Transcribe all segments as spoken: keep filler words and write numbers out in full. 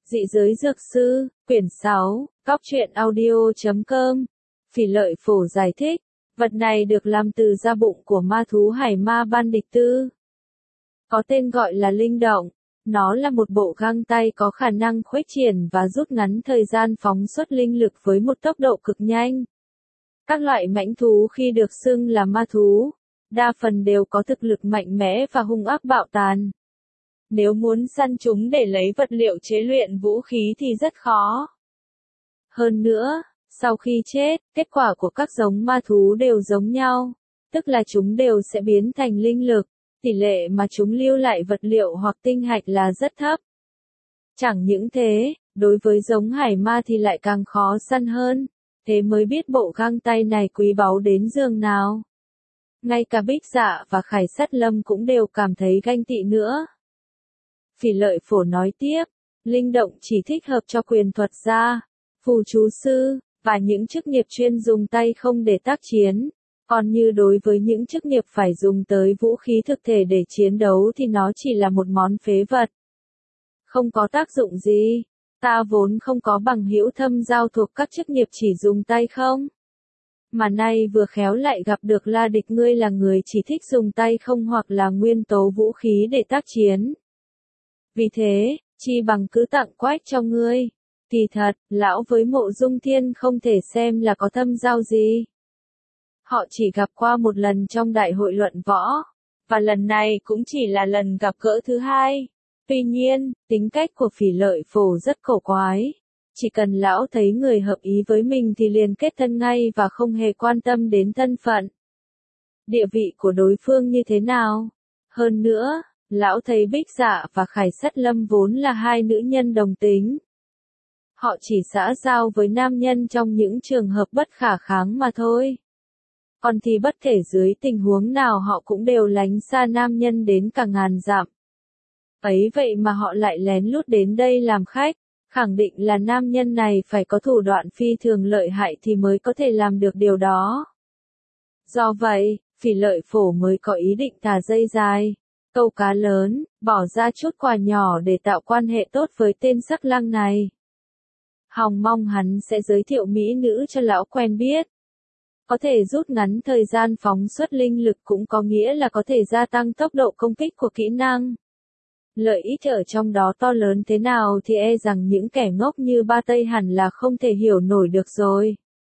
Dị giới dược sư, quyển sáu, góc truyện audio chấm com. Phỉ Lợi Phổ giải thích, vật này được làm từ da bụng của ma thú hải ma ban địch tư. Có tên gọi là linh động. Nó là một bộ găng tay có khả năng khuếch triển và rút ngắn thời gian phóng xuất linh lực với một tốc độ cực nhanh. Các loại mãnh thú khi được xưng là ma thú, đa phần đều có thực lực mạnh mẽ và hung ác bạo tàn. Nếu muốn săn chúng để lấy vật liệu chế luyện vũ khí thì rất khó. Hơn nữa, sau khi chết, kết quả của các giống ma thú đều giống nhau, tức là chúng đều sẽ biến thành linh lực, tỷ lệ mà chúng lưu lại vật liệu hoặc tinh hạch là rất thấp. Chẳng những thế, đối với giống hải ma thì lại càng khó săn hơn, thế mới biết bộ găng tay này quý báu đến giường nào. Ngay cả Bích Dạ và Khải Sắt Lâm cũng đều cảm thấy ganh tị nữa. Phỉ Lợi Phổ nói tiếp, linh động chỉ thích hợp cho quyền thuật gia, phù chú sư, và những chức nghiệp chuyên dùng tay không để tác chiến. Còn như đối với những chức nghiệp phải dùng tới vũ khí thực thể để chiến đấu thì nó chỉ là một món phế vật. Không có tác dụng gì, ta vốn không có bằng hữu thâm giao thuộc các chức nghiệp chỉ dùng tay không. Mà nay vừa khéo lại gặp được La Địch, ngươi là người chỉ thích dùng tay không hoặc là nguyên tố vũ khí để tác chiến. Vì thế, chi bằng cứ tặng quách cho ngươi. Kỳ thật, lão với Mộ Dung Thiên không thể xem là có thâm giao gì. Họ chỉ gặp qua một lần trong đại hội luận võ, và lần này cũng chỉ là lần gặp gỡ thứ hai. Tuy nhiên, tính cách của Phỉ Lợi Phổ rất cổ quái. Chỉ cần lão thấy người hợp ý với mình thì liền kết thân ngay và không hề quan tâm đến thân phận, địa vị của đối phương như thế nào. Hơn nữa, lão thấy Bích Dạ và Khải Sắt Lâm vốn là hai nữ nhân đồng tính. Họ chỉ xã giao với nam nhân trong những trường hợp bất khả kháng mà thôi. Còn thì bất kể dưới tình huống nào họ cũng đều lánh xa nam nhân đến cả ngàn dặm. Ấy vậy mà họ lại lén lút đến đây làm khách, khẳng định là nam nhân này phải có thủ đoạn phi thường lợi hại thì mới có thể làm được điều đó. Do vậy, Phỉ Lợi Phổ mới có ý định thả dây dài, câu cá lớn, bỏ ra chút quà nhỏ để tạo quan hệ tốt với tên sắc lang này. Hòng mong hắn sẽ giới thiệu mỹ nữ cho lão quen biết. Có thể rút ngắn thời gian phóng xuất linh lực cũng có nghĩa là có thể gia tăng tốc độ công kích của kỹ năng. Lợi ích ở trong đó to lớn thế nào thì e rằng những kẻ ngốc như Ba Tây hẳn là không thể hiểu nổi được rồi.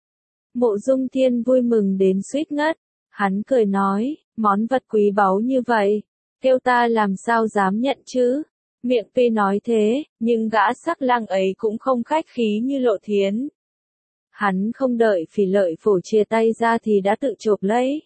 Mộ Dung Thiên vui mừng đến suýt ngất, hắn cười nói, món vật quý báu như vậy, kêu ta làm sao dám nhận chứ. Miệng tuy nói thế, nhưng gã sắc lang ấy cũng không khách khí như Lộ Thiến. Hắn không đợi Phỉ Lợi Phổ chia tay ra thì đã tự chộp lấy.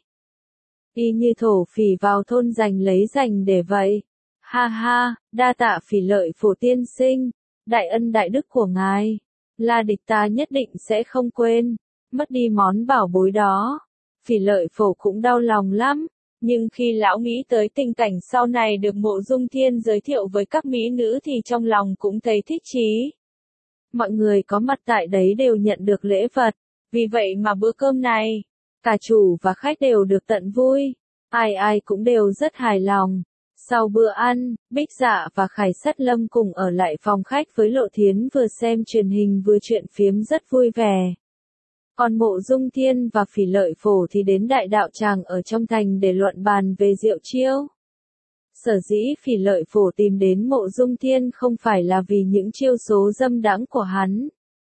Y như thổ phỉ vào thôn giành lấy giành để vậy. Ha ha, đa tạ Phỉ Lợi Phổ tiên sinh, đại ân đại đức của ngài. La Địch ta nhất định sẽ không quên, mất đi món bảo bối đó. Phỉ Lợi Phổ cũng đau lòng lắm. Nhưng khi lão nghĩ tới tình cảnh sau này được Mộ Dung Thiên giới thiệu với các mỹ nữ thì trong lòng cũng thấy thích chí. Mọi người có mặt tại đấy đều nhận được lễ vật, vì vậy mà bữa cơm này, cả chủ và khách đều được tận vui, ai ai cũng đều rất hài lòng. Sau bữa ăn, Bích Dạ và Khải Sắt Lâm cùng ở lại phòng khách với Lộ Thiến vừa xem truyền hình vừa chuyện phiếm rất vui vẻ. Còn Mộ Dung Thiên và Phỉ Lợi Phổ thì đến đại đạo tràng ở trong thành để luận bàn về diệu chiêu. Sở dĩ Phỉ Lợi Phổ tìm đến Mộ Dung Thiên không phải là vì những chiêu số dâm đãng của hắn,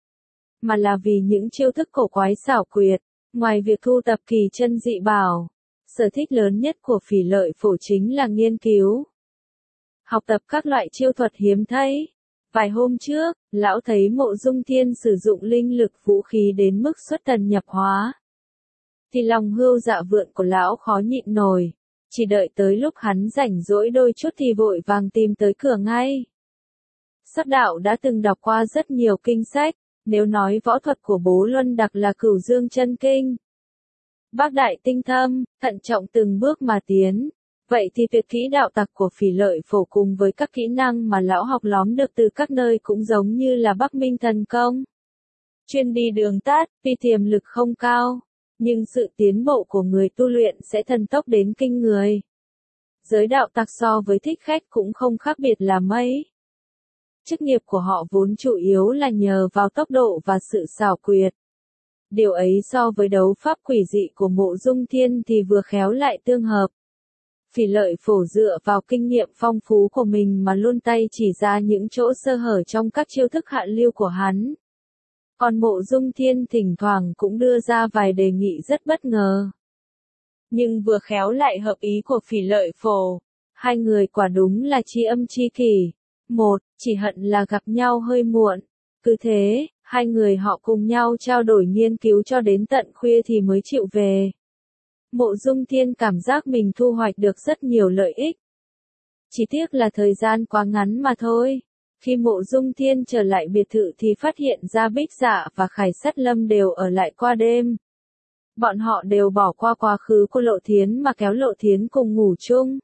mà là vì những chiêu thức cổ quái xảo quyệt. Ngoài việc thu tập kỳ chân dị bảo, sở thích lớn nhất của Phỉ Lợi Phổ chính là nghiên cứu, học tập các loại chiêu thuật hiếm thấy. Vài hôm trước, lão thấy Mộ Dung Thiên sử dụng linh lực vũ khí đến mức xuất thần nhập hóa, thì lòng hươu dạ vượn của lão khó nhịn nổi, chỉ đợi tới lúc hắn rảnh rỗi đôi chút thì vội vàng tìm tới cửa ngay. Sắc đạo đã từng đọc qua rất nhiều kinh sách, nếu nói võ thuật của Bố Luân Đặc là Cửu Dương Chân Kinh, bác đại tinh thâm, thận trọng từng bước mà tiến. Vậy thì việc kỹ đạo tặc của Phỉ Lợi Phổ cùng với các kỹ năng mà lão học lóm được từ các nơi cũng giống như là Bắc Minh thần công. Chuyên đi đường tắt, tuy tiềm lực không cao, nhưng sự tiến bộ của người tu luyện sẽ thần tốc đến kinh người. Giới đạo tặc so với thích khách cũng không khác biệt là mấy. Chức nghiệp của họ vốn chủ yếu là nhờ vào tốc độ và sự xảo quyệt. Điều ấy so với đấu pháp quỷ dị của Mộ Dung Thiên thì vừa khéo lại tương hợp. Phỉ Lợi Phổ dựa vào kinh nghiệm phong phú của mình mà luôn tay chỉ ra những chỗ sơ hở trong các chiêu thức hạ lưu của hắn. Còn Mộ Dung Thiên thỉnh thoảng cũng đưa ra vài đề nghị rất bất ngờ. Nhưng vừa khéo lại hợp ý của Phỉ Lợi Phổ. Hai người quả đúng là tri âm tri kỷ. Một, chỉ hận là gặp nhau hơi muộn. Cứ thế, hai người họ cùng nhau trao đổi nghiên cứu cho đến tận khuya thì mới chịu về. Mộ Dung Thiên cảm giác mình thu hoạch được rất nhiều lợi ích. Chỉ tiếc là thời gian quá ngắn mà thôi. Khi Mộ Dung Thiên trở lại biệt thự thì phát hiện ra Bích Dạ và Khải Sát Lâm đều ở lại qua đêm. Bọn họ đều bỏ qua quá khứ của Lộ Thiến mà kéo Lộ Thiến cùng ngủ chung.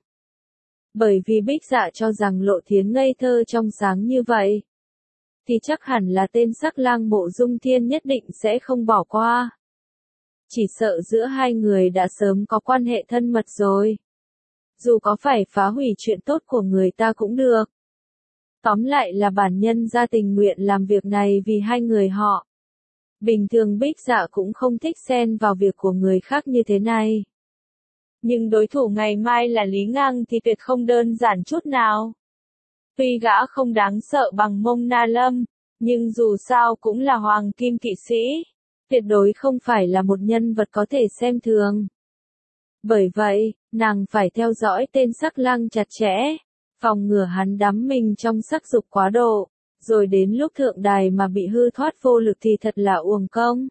Bởi vì Bích Dạ cho rằng Lộ Thiến ngây thơ trong sáng như vậy, thì chắc hẳn là tên sắc lang Mộ Dung Thiên nhất định sẽ không bỏ qua. Chỉ sợ giữa hai người đã sớm có quan hệ thân mật rồi. Dù có phải phá hủy chuyện tốt của người ta cũng được. Tóm lại là bản nhân ra tình nguyện làm việc này vì hai người họ. Bình thường Bích Dạ cũng không thích xen vào việc của người khác như thế này. Nhưng đối thủ ngày mai là Lý Ngang thì tuyệt không đơn giản chút nào. Tuy gã không đáng sợ bằng Mông Na Lâm, nhưng dù sao cũng là hoàng kim kỵ sĩ. Tuyệt đối không phải là một nhân vật có thể xem thường. Bởi vậy, nàng phải theo dõi tên sắc lang chặt chẽ, phòng ngừa hắn đắm mình trong sắc dục quá độ, rồi đến lúc thượng đài mà bị hư thoát vô lực thì thật là uổng công.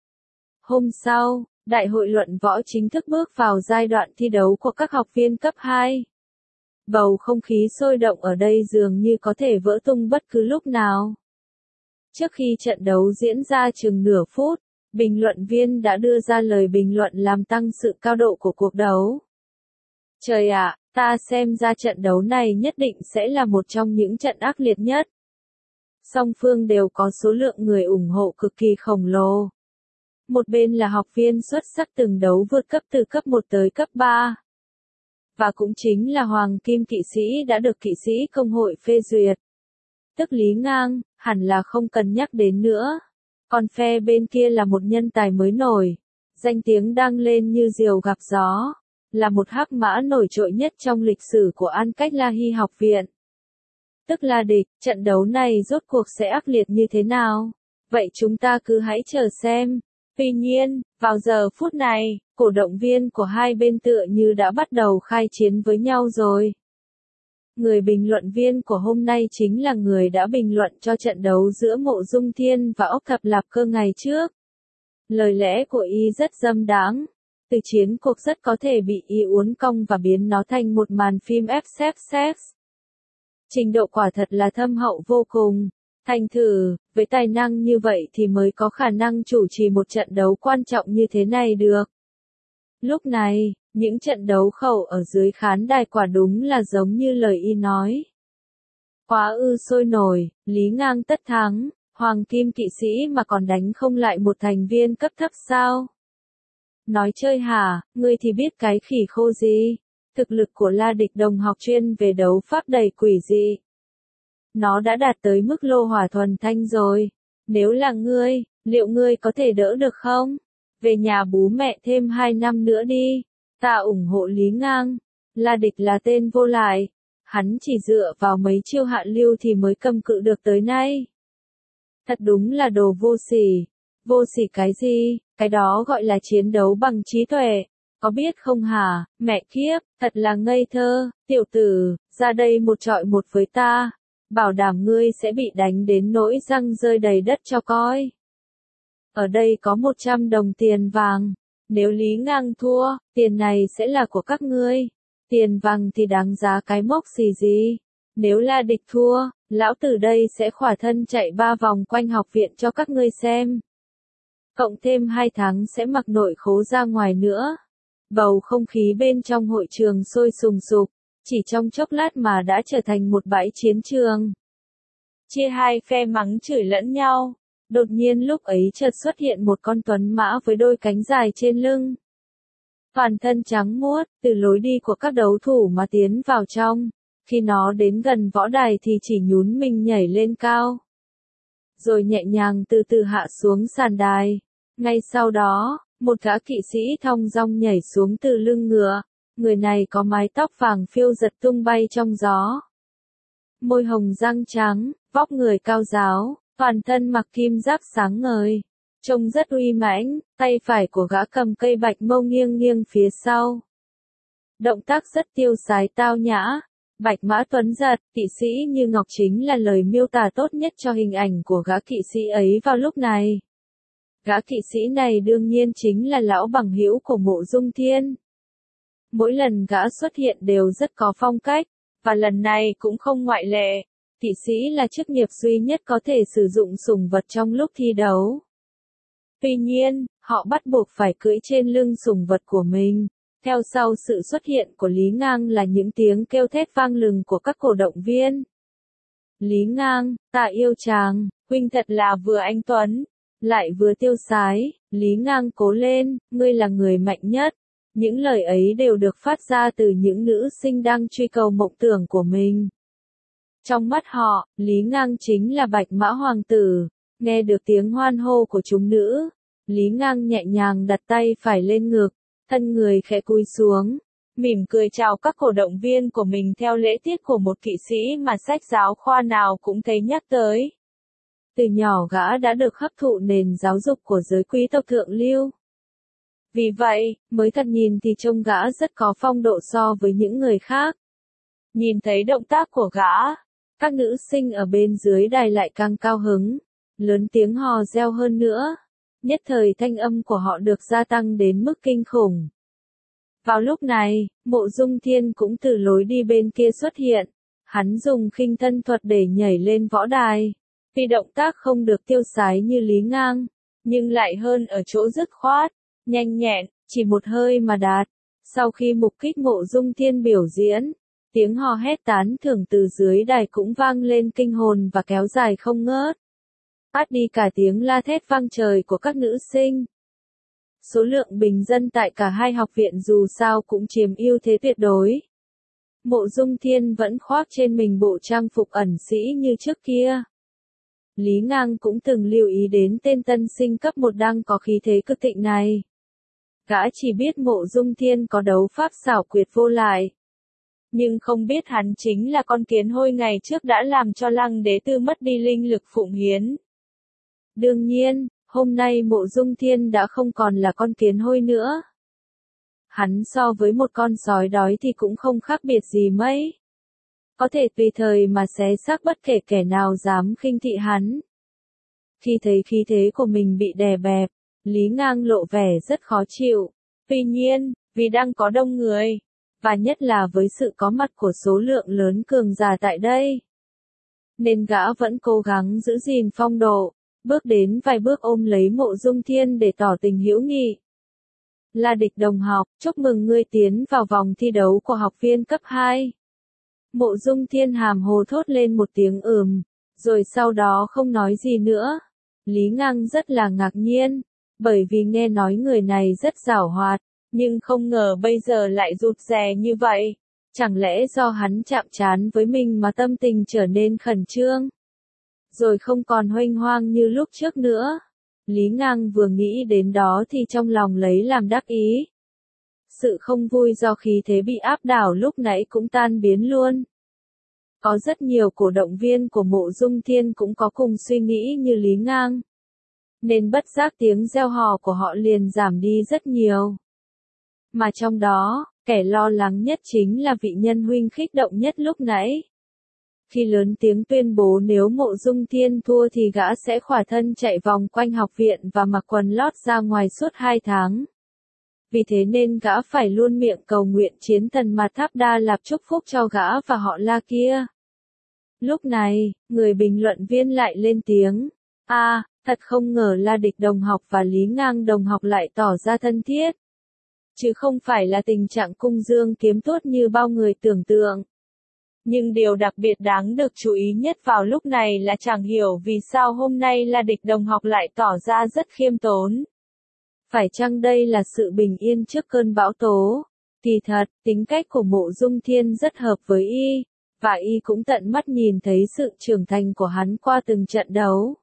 Hôm sau, đại hội luận võ chính thức bước vào giai đoạn thi đấu của các học viên cấp hai. Bầu không khí sôi động ở đây dường như có thể vỡ tung bất cứ lúc nào. Trước khi trận đấu diễn ra chừng nửa phút, bình luận viên đã đưa ra lời bình luận làm tăng sự cao độ của cuộc đấu. Trời ạ, ta xem ra trận đấu này nhất định sẽ là một trong những trận ác liệt nhất. Song phương đều có số lượng người ủng hộ cực kỳ khổng lồ. Một bên là học viên xuất sắc từng đấu vượt cấp từ cấp một tới cấp ba. Và cũng chính là Hoàng Kim Kỵ Sĩ đã được Kỵ sĩ Công hội phê duyệt. Tức Lý Ngang, hẳn là không cần nhắc đến nữa. Còn phe bên kia là một nhân tài mới nổi. Danh tiếng đang lên như diều gặp gió. Là một hắc mã nổi trội nhất trong lịch sử của An Cách La Hy học viện. Tức là địch, trận đấu này rốt cuộc sẽ ác liệt như thế nào? Vậy chúng ta cứ hãy chờ xem. Tuy nhiên, vào giờ phút này, cổ động viên của hai bên tựa như đã bắt đầu khai chiến với nhau rồi. Người bình luận viên của hôm nay chính là người đã bình luận cho trận đấu giữa Mộ Dung Thiên và Ốc Thập Lạp Cơ ngày trước. Lời lẽ của y rất dâm đáng. Từ chiến cuộc rất có thể bị y uốn cong và biến nó thành một màn phim ép ép ép. Trình độ quả thật là thâm hậu vô cùng. Thành thử, với tài năng như vậy thì mới có khả năng chủ trì một trận đấu quan trọng như thế này được. Lúc này, những trận đấu khẩu ở dưới khán đài quả đúng là giống như lời y nói. Quá ư sôi nổi, Lý Ngang tất thắng, Hoàng Kim Kỵ Sĩ mà còn đánh không lại một thành viên cấp thấp sao? Nói chơi hả, ngươi thì biết cái khỉ khô gì? Thực lực của La Địch đồng học chuyên về đấu pháp đầy quỷ dị. Nó đã đạt tới mức lô hỏa thuần thanh rồi. Nếu là ngươi, liệu ngươi có thể đỡ được không? Về nhà bú mẹ thêm hai năm nữa đi. Ta ủng hộ Lý Ngang. La Địch là tên vô lại. Hắn chỉ dựa vào mấy chiêu hạ lưu thì mới cầm cự được tới nay. Thật đúng là đồ vô sỉ. Vô sỉ cái gì? Cái đó gọi là chiến đấu bằng trí tuệ. Có biết không hả? Mẹ kiếp, thật là ngây thơ. Tiểu tử, ra đây một trọi một với ta. Bảo đảm ngươi sẽ bị đánh đến nỗi răng rơi đầy đất cho coi. Ở đây có một trăm đồng tiền vàng. Nếu Lý Ngang thua, tiền này sẽ là của các ngươi. Tiền vàng thì đáng giá cái mốc gì gì. Nếu La Địch thua, lão tử đây sẽ khỏa thân chạy ba vòng quanh học viện cho các ngươi xem. Cộng thêm hai tháng sẽ mặc nội khố ra ngoài nữa. Bầu không khí bên trong hội trường sôi sùng sục. Chỉ trong chốc lát mà đã trở thành một bãi chiến trường. Chia hai phe mắng chửi lẫn nhau. Đột nhiên lúc ấy chợt xuất hiện một con tuấn mã với đôi cánh dài trên lưng. Toàn thân trắng muốt, từ lối đi của các đấu thủ mà tiến vào trong. Khi nó đến gần võ đài thì chỉ nhún mình nhảy lên cao, rồi nhẹ nhàng từ từ hạ xuống sàn đài. Ngay sau đó, một gã kỵ sĩ thong dong nhảy xuống từ lưng ngựa. Người này có mái tóc vàng phiêu giật tung bay trong gió. Môi hồng răng trắng, vóc người cao ráo, toàn thân mặc kim giáp sáng ngời. Trông rất uy mãnh, tay phải của gã cầm cây bạch mâu nghiêng nghiêng phía sau. Động tác rất tiêu sái tao nhã. Bạch mã tuấn giật, kỵ sĩ như ngọc chính là lời miêu tả tốt nhất cho hình ảnh của gã kỵ sĩ ấy vào lúc này. Gã kỵ sĩ này đương nhiên chính là lão bằng hữu của Mộ Dung Thiên. Mỗi lần gã xuất hiện đều rất có phong cách, và lần này cũng không ngoại lệ. Kỵ sĩ là chức nghiệp duy nhất có thể sử dụng sủng vật trong lúc thi đấu. Tuy nhiên, họ bắt buộc phải cưỡi trên lưng sủng vật của mình. Theo sau sự xuất hiện của Lý Ngang là những tiếng kêu thét vang lừng của các cổ động viên. Lý Ngang, ta yêu chàng, huynh thật là vừa anh tuấn, lại vừa tiêu sái. Lý Ngang cố lên, ngươi là người mạnh nhất. Những lời ấy đều được phát ra từ những nữ sinh đang truy cầu mộng tưởng của mình. Trong mắt họ, Lý Ngang chính là Bạch Mã Hoàng tử. Nghe được tiếng hoan hô của chúng nữ, Lý Ngang nhẹ nhàng đặt tay phải lên ngực, thân người khẽ cúi xuống, mỉm cười chào các cổ động viên của mình theo lễ tiết của một kỵ sĩ mà sách giáo khoa nào cũng thấy nhắc tới. Từ nhỏ gã đã được hấp thụ nền giáo dục của giới quý tộc thượng lưu. Vì vậy, mới thật nhìn thì trông gã rất có phong độ so với những người khác. Nhìn thấy động tác của gã, các nữ sinh ở bên dưới đài lại càng cao hứng, lớn tiếng hò reo hơn nữa. Nhất thời thanh âm của họ được gia tăng đến mức kinh khủng. Vào lúc này, Mộ Dung Thiên cũng từ lối đi bên kia xuất hiện. Hắn dùng khinh thân thuật để nhảy lên võ đài. Tuy động tác không được tiêu sái như Lý Ngang, nhưng lại hơn ở chỗ dứt khoát, nhanh nhẹn, chỉ một hơi mà đạt. Sau khi mục kích Mộ Dung Thiên biểu diễn, tiếng hò hét tán thưởng từ dưới đài cũng vang lên kinh hồn và kéo dài không ngớt. Phát đi cả tiếng la thét vang trời của các nữ sinh. Số lượng bình dân tại cả hai học viện dù sao cũng chiếm ưu thế tuyệt đối. Mộ Dung Thiên vẫn khoác trên mình bộ trang phục ẩn sĩ như trước kia. Lý Ngang cũng từng lưu ý đến tên tân sinh cấp một đang có khí thế cực thịnh này. Gã chỉ biết Mộ Dung Thiên có đấu pháp xảo quyệt vô lại, nhưng không biết hắn chính là con kiến hôi ngày trước đã làm cho Lăng Đế Tư mất đi linh lực phụng hiến. Đương nhiên, hôm nay Mộ Dung Thiên đã không còn là con kiến hôi nữa. Hắn so với một con sói đói thì cũng không khác biệt gì mấy. Có thể tùy thời mà xé xác bất kể kẻ nào dám khinh thị hắn. Khi thấy khí thế của mình bị đè bẹp, Lý Ngang lộ vẻ rất khó chịu. Tuy nhiên, vì đang có đông người, và nhất là với sự có mặt của số lượng lớn cường giả tại đây, nên gã vẫn cố gắng giữ gìn phong độ, bước đến vài bước ôm lấy Mộ Dung Thiên để tỏ tình hữu nghị. La Địch đồng học, chúc mừng ngươi tiến vào vòng thi đấu của học viên cấp hai. Mộ Dung Thiên hàm hồ thốt lên một tiếng ừm, rồi sau đó không nói gì nữa. Lý Ngang rất là ngạc nhiên, bởi vì nghe nói người này rất giảo hoạt, nhưng không ngờ bây giờ lại rụt rè như vậy. Chẳng lẽ do hắn chạm trán với mình mà tâm tình trở nên khẩn trương, rồi không còn huênh hoang như lúc trước nữa. Lý Ngang vừa nghĩ đến đó thì trong lòng lấy làm đắc ý. Sự không vui do khí thế bị áp đảo lúc nãy cũng tan biến luôn. Có rất nhiều cổ động viên của Mộ Dung Thiên cũng có cùng suy nghĩ như Lý Ngang, nên bất giác tiếng reo hò của họ liền giảm đi rất nhiều. Mà trong đó, kẻ lo lắng nhất chính là vị nhân huynh khích động nhất lúc nãy. Khi lớn tiếng tuyên bố nếu Mộ Dung Thiên thua thì gã sẽ khỏa thân chạy vòng quanh học viện và mặc quần lót ra ngoài suốt hai tháng. Vì thế nên gã phải luôn miệng cầu nguyện chiến thần Ma Tháp Đa Lạp chúc phúc cho gã và họ La kia. Lúc này, người bình luận viên lại lên tiếng. A, à, thật không ngờ La Địch đồng học và Lý Ngang đồng học lại tỏ ra thân thiết. Chứ không phải là tình trạng cung dương kiếm tuốt như bao người tưởng tượng. Nhưng điều đặc biệt đáng được chú ý nhất vào lúc này là chẳng hiểu vì sao hôm nay La Địch đồng học lại tỏ ra rất khiêm tốn. Phải chăng đây là sự bình yên trước cơn bão tố? Kỳ thật, tính cách của Mộ Dung Thiên rất hợp với y, và y cũng tận mắt nhìn thấy sự trưởng thành của hắn qua từng trận đấu.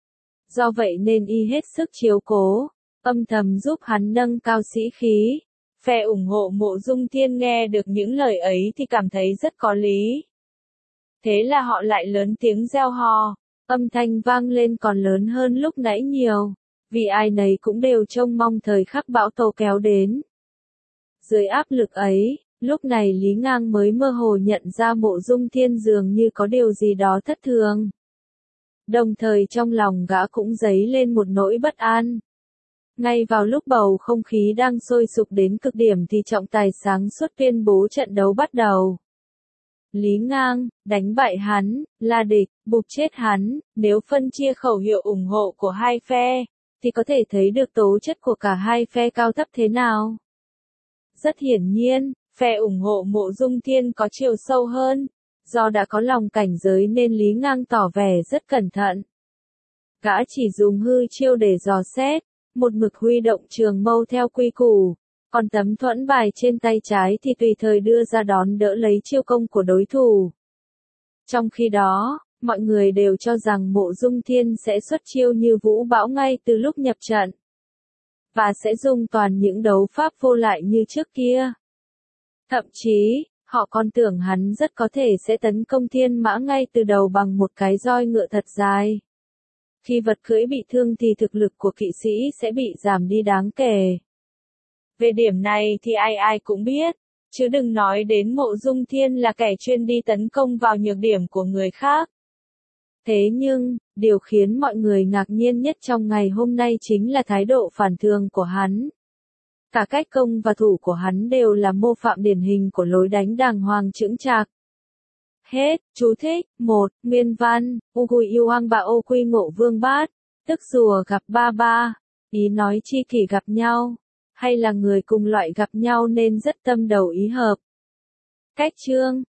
Do vậy nên y hết sức chiếu cố, âm thầm giúp hắn nâng cao sĩ khí. Phe ủng hộ Mộ Dung Thiên nghe được những lời ấy thì cảm thấy rất có lý. Thế là họ lại lớn tiếng reo hò, âm thanh vang lên còn lớn hơn lúc nãy nhiều, vì ai nấy cũng đều trông mong thời khắc bão tố kéo đến. Dưới áp lực ấy, lúc này Lý Ngang mới mơ hồ nhận ra Mộ Dung Thiên dường như có điều gì đó thất thường. Đồng thời trong lòng gã cũng dấy lên một nỗi bất an. Ngay vào lúc bầu không khí đang sôi sục đến cực điểm thì trọng tài sáng suốt tuyên bố trận đấu bắt đầu. Lý Ngang, đánh bại hắn, là địch, bục chết hắn, nếu phân chia khẩu hiệu ủng hộ của hai phe, thì có thể thấy được tố chất của cả hai phe cao thấp thế nào. Rất hiển nhiên, phe ủng hộ Mộ Dung Thiên có chiều sâu hơn, do đã có lòng cảnh giới nên Lý Ngang tỏ vẻ rất cẩn thận. Gã chỉ dùng hư chiêu để dò xét, một mực huy động trường mâu theo quy củ, còn tấm thuẫn bài trên tay trái thì tùy thời đưa ra đón đỡ lấy chiêu công của đối thủ. Trong khi đó, mọi người đều cho rằng Mộ Dung Thiên sẽ xuất chiêu như vũ bão ngay từ lúc nhập trận, và sẽ dùng toàn những đấu pháp vô lại như trước kia. Thậm chí, họ còn tưởng hắn rất có thể sẽ tấn công Thiên Mã ngay từ đầu bằng một cái roi ngựa thật dài. Khi vật cưỡi bị thương thì thực lực của kỵ sĩ sẽ bị giảm đi đáng kể. Về điểm này thì ai ai cũng biết, chứ đừng nói đến Mộ Dung Thiên là kẻ chuyên đi tấn công vào nhược điểm của người khác. Thế nhưng, điều khiến mọi người ngạc nhiên nhất trong ngày hôm nay chính là thái độ phản thường của hắn. Cả cách công và thủ của hắn đều là mô phạm điển hình của lối đánh đàng hoàng chững chạc. Hết, chú thích, một, nguyên văn, Ugui yêu hăng bà ô quy ngộ vương bát, tức rùa gặp ba ba, ý nói chi kỷ gặp nhau, hay là người cùng loại gặp nhau nên rất tâm đầu ý hợp. Cách chương